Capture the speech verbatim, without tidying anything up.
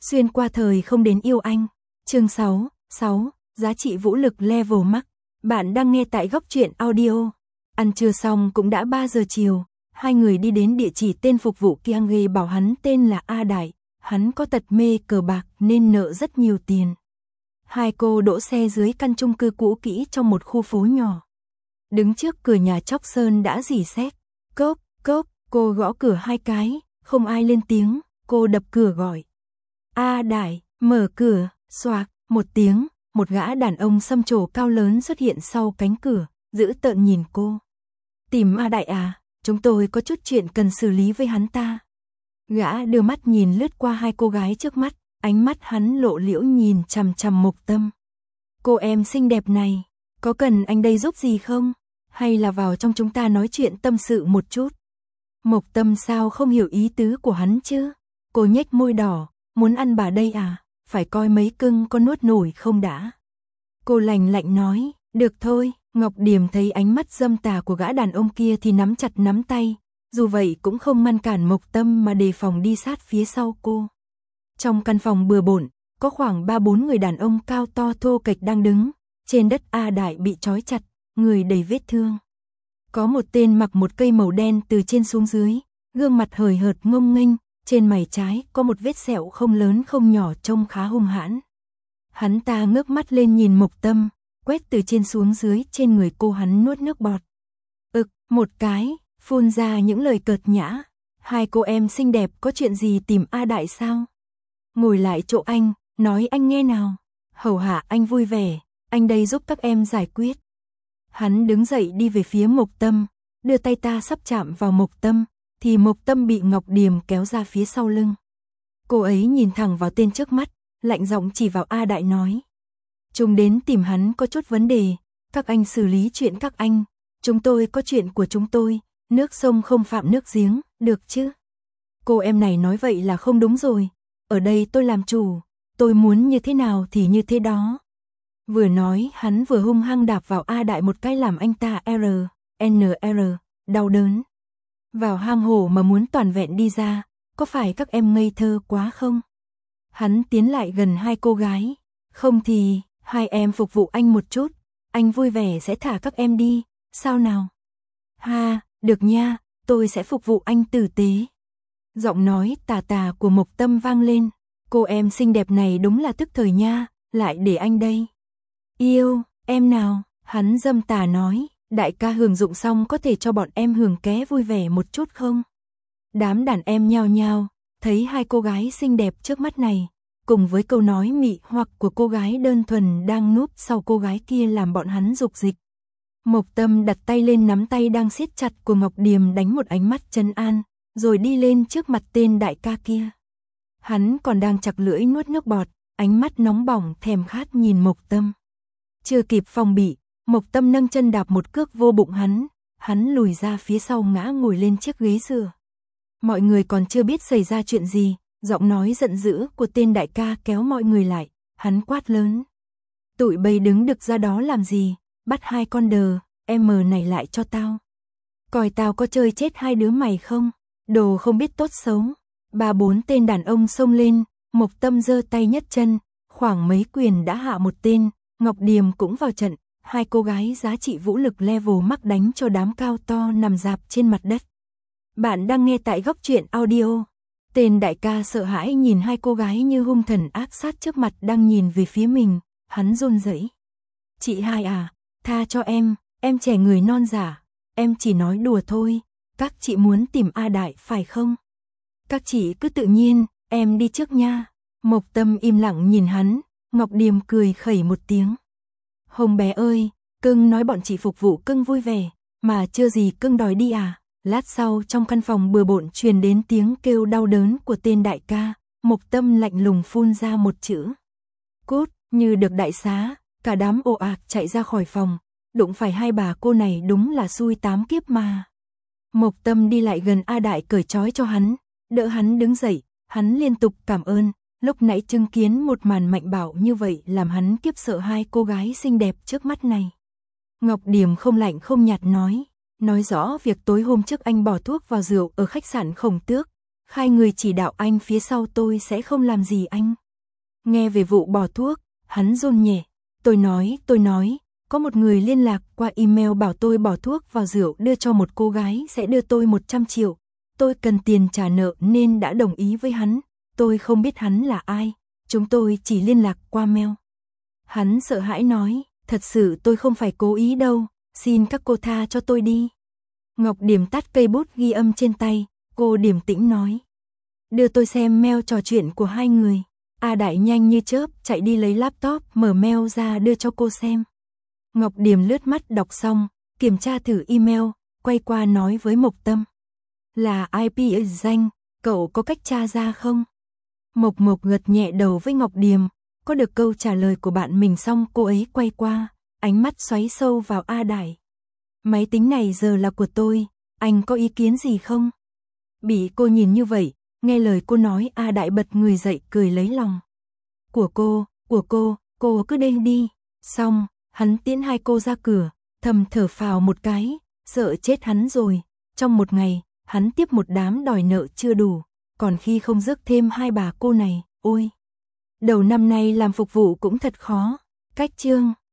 Xuyên qua thời không đến yêu anh. Chương sáu, sáu, giá trị vũ lực level max. Bạn đang nghe tại Góc Truyện Audio. Ăn trưa xong cũng đã ba giờ chiều, hai người đi đến địa chỉ tên phục vụ Kiange bảo hắn tên là A Đại, hắn có tật mê cờ bạc nên nợ rất nhiều tiền. Hai cô đỗ xe dưới căn chung cư cũ kỹ trong một khu phố nhỏ. Đứng trước cửa nhà chóc sơn đã rỉ sét. Cốp, cốp, cô gõ cửa hai cái, không ai lên tiếng, cô đập cửa gọi. A Đại, mở cửa, xoạc, một tiếng, một gã đàn ông xăm trổ cao lớn xuất hiện sau cánh cửa, dữ tợn nhìn cô. Tìm A Đại à, chúng tôi có chút chuyện cần xử lý với hắn ta. Gã đưa mắt nhìn lướt qua hai cô gái trước mắt, ánh mắt hắn lộ liễu nhìn chằm chằm Mộc Tâm. Cô em xinh đẹp này, có cần anh đây giúp gì không? Hay là vào trong chúng ta nói chuyện tâm sự một chút? Mộc Tâm sao không hiểu ý tứ của hắn chứ? Cô nhếch môi đỏ, muốn ăn bà đây à? Phải coi mấy cưng có nuốt nổi không đã? Cô lạnh lạnh nói, được thôi. Ngọc Điềm thấy ánh mắt dâm tà của gã đàn ông kia thì nắm chặt nắm tay, dù vậy cũng không ngăn cản Mộc Tâm mà đề phòng đi sát phía sau cô. Trong căn phòng bừa bộn, có khoảng ba bốn người đàn ông cao to thô kệch đang đứng, trên đất A Đại bị trói chặt, người đầy vết thương. Có một tên mặc một cây màu đen từ trên xuống dưới, gương mặt hời hợt ngông nghênh, trên mày trái có một vết sẹo không lớn không nhỏ trông khá hung hãn. Hắn ta ngước mắt lên nhìn Mộc Tâm, quét từ trên xuống dưới trên người cô, hắn nuốt nước bọt. Ực, một cái, phun ra những lời cợt nhã. Hai cô em xinh đẹp có chuyện gì tìm A Đại sao? Ngồi lại chỗ anh, nói anh nghe nào. Hầu hạ anh vui vẻ, anh đây giúp các em giải quyết. Hắn đứng dậy đi về phía Mộc Tâm, đưa tay ta sắp chạm vào Mộc Tâm, thì Mộc Tâm bị Ngọc Điềm kéo ra phía sau lưng. Cô ấy nhìn thẳng vào tên trước mắt, lạnh giọng chỉ vào A Đại nói. Chúng đến tìm hắn có chút vấn đề, các anh xử lý chuyện các anh, chúng tôi có chuyện của chúng tôi, nước sông không phạm nước giếng, được chứ? Cô em này nói vậy là không đúng rồi, ở đây tôi làm chủ, tôi muốn như thế nào thì như thế đó. Vừa nói hắn vừa hung hăng đạp vào A Đại một cái làm anh ta R, N R, đau đớn. Vào hang hổ mà muốn toàn vẹn đi ra, có phải các em ngây thơ quá không? Hắn tiến lại gần hai cô gái, không thì hai em phục vụ anh một chút, anh vui vẻ sẽ thả các em đi, sao nào? Ha, được nha, tôi sẽ phục vụ anh tử tế. Giọng nói tà tà của Mộc Tâm vang lên, cô em xinh đẹp này đúng là tức thời nha, lại để anh đây. Yêu, em nào, hắn dâm tà nói, đại ca hưởng dụng xong có thể cho bọn em hưởng ké vui vẻ một chút không? Đám đàn em nhao nhao, thấy hai cô gái xinh đẹp trước mắt này, cùng với câu nói mị hoặc của cô gái đơn thuần đang núp sau cô gái kia làm bọn hắn dục dịch. Mộc Tâm đặt tay lên nắm tay đang siết chặt của Ngọc Điềm, đánh một ánh mắt trấn an, rồi đi lên trước mặt tên đại ca kia. Hắn còn đang chặt lưỡi nuốt nước bọt, ánh mắt nóng bỏng thèm khát nhìn Mộc Tâm. Chưa kịp phòng bị, Mộc Tâm nâng chân đạp một cước vô bụng hắn, hắn lùi ra phía sau ngã ngồi lên chiếc ghế dựa. Mọi người còn chưa biết xảy ra chuyện gì, giọng nói giận dữ của tên đại ca kéo mọi người lại, hắn quát lớn. Tụi bay đứng đực ra đó làm gì, bắt hai con đờ, em này lại cho tao. Coi tao có chơi chết hai đứa mày không, đồ không biết tốt xấu. Ba bốn tên đàn ông xông lên, Mộc Tâm giơ tay nhất chân, khoảng mấy quyền đã hạ một tên, Ngọc Điềm cũng vào trận, hai cô gái giá trị vũ lực level max đánh cho đám cao to nằm rạp trên mặt đất. Bạn đang nghe tại Góc Truyện Audio. Tên đại ca sợ hãi nhìn hai cô gái như hung thần ác sát trước mặt đang nhìn về phía mình, hắn run rẩy. Chị hai à, tha cho em, em trẻ người non giả, em chỉ nói đùa thôi, các chị muốn tìm A Đại phải không? Các chị cứ tự nhiên, em đi trước nha. Mộc Tâm im lặng nhìn hắn, Ngọc Điềm cười khẩy một tiếng. Hồng bé ơi, cưng nói bọn chị phục vụ cưng vui vẻ, mà chưa gì cưng đòi đi à? Lát sau trong căn phòng bừa bộn truyền đến tiếng kêu đau đớn của tên đại ca, Mộc Tâm lạnh lùng phun ra một chữ. Cút, như được đại xá, cả đám ồ ạt chạy ra khỏi phòng, đụng phải hai bà cô này đúng là xui tám kiếp mà. Mộc Tâm đi lại gần A Đại cởi trói cho hắn, đỡ hắn đứng dậy, hắn liên tục cảm ơn, lúc nãy chứng kiến một màn mạnh bạo như vậy làm hắn kiếp sợ hai cô gái xinh đẹp trước mắt này. Ngọc Điềm không lạnh không nhạt nói. Nói rõ việc tối hôm trước anh bỏ thuốc vào rượu ở khách sạn Khổng Tước, Khai người chỉ đạo anh phía sau tôi sẽ không làm gì anh. Nghe về vụ bỏ thuốc, hắn run nhẹ. Tôi nói, tôi nói, có một người liên lạc qua email bảo tôi bỏ thuốc vào rượu đưa cho một cô gái sẽ đưa tôi một trăm triệu. Tôi cần tiền trả nợ nên đã đồng ý với hắn. Tôi không biết hắn là ai, chúng tôi chỉ liên lạc qua mail. Hắn sợ hãi nói, thật sự tôi không phải cố ý đâu, xin các cô tha cho tôi đi. Ngọc Điểm tắt cây bút ghi âm trên tay, cô điềm tĩnh nói. Đưa tôi xem mail trò chuyện của hai người. A Đại nhanh như chớp chạy đi lấy laptop mở mail ra đưa cho cô xem. Ngọc Điểm lướt mắt đọc xong, kiểm tra thử email, quay qua nói với Mộc Tâm. Là i pê danh, cậu có cách tra ra không? Mộc Mộc gật nhẹ đầu với Ngọc Điểm, có được câu trả lời của bạn mình xong cô ấy quay qua, ánh mắt xoáy sâu vào A Đại. Máy tính này giờ là của tôi, anh có ý kiến gì không? Bị cô nhìn như vậy, nghe lời cô nói A Đại bật người dậy cười lấy lòng. Của cô, của cô, cô cứ đêm đi. Xong, hắn tiễn hai cô ra cửa, thầm thở phào một cái, sợ chết hắn rồi. Trong một ngày, hắn tiếp một đám đòi nợ chưa đủ, còn khi không rước thêm hai bà cô này, ôi. Đầu năm nay làm phục vụ cũng thật khó. Cách chương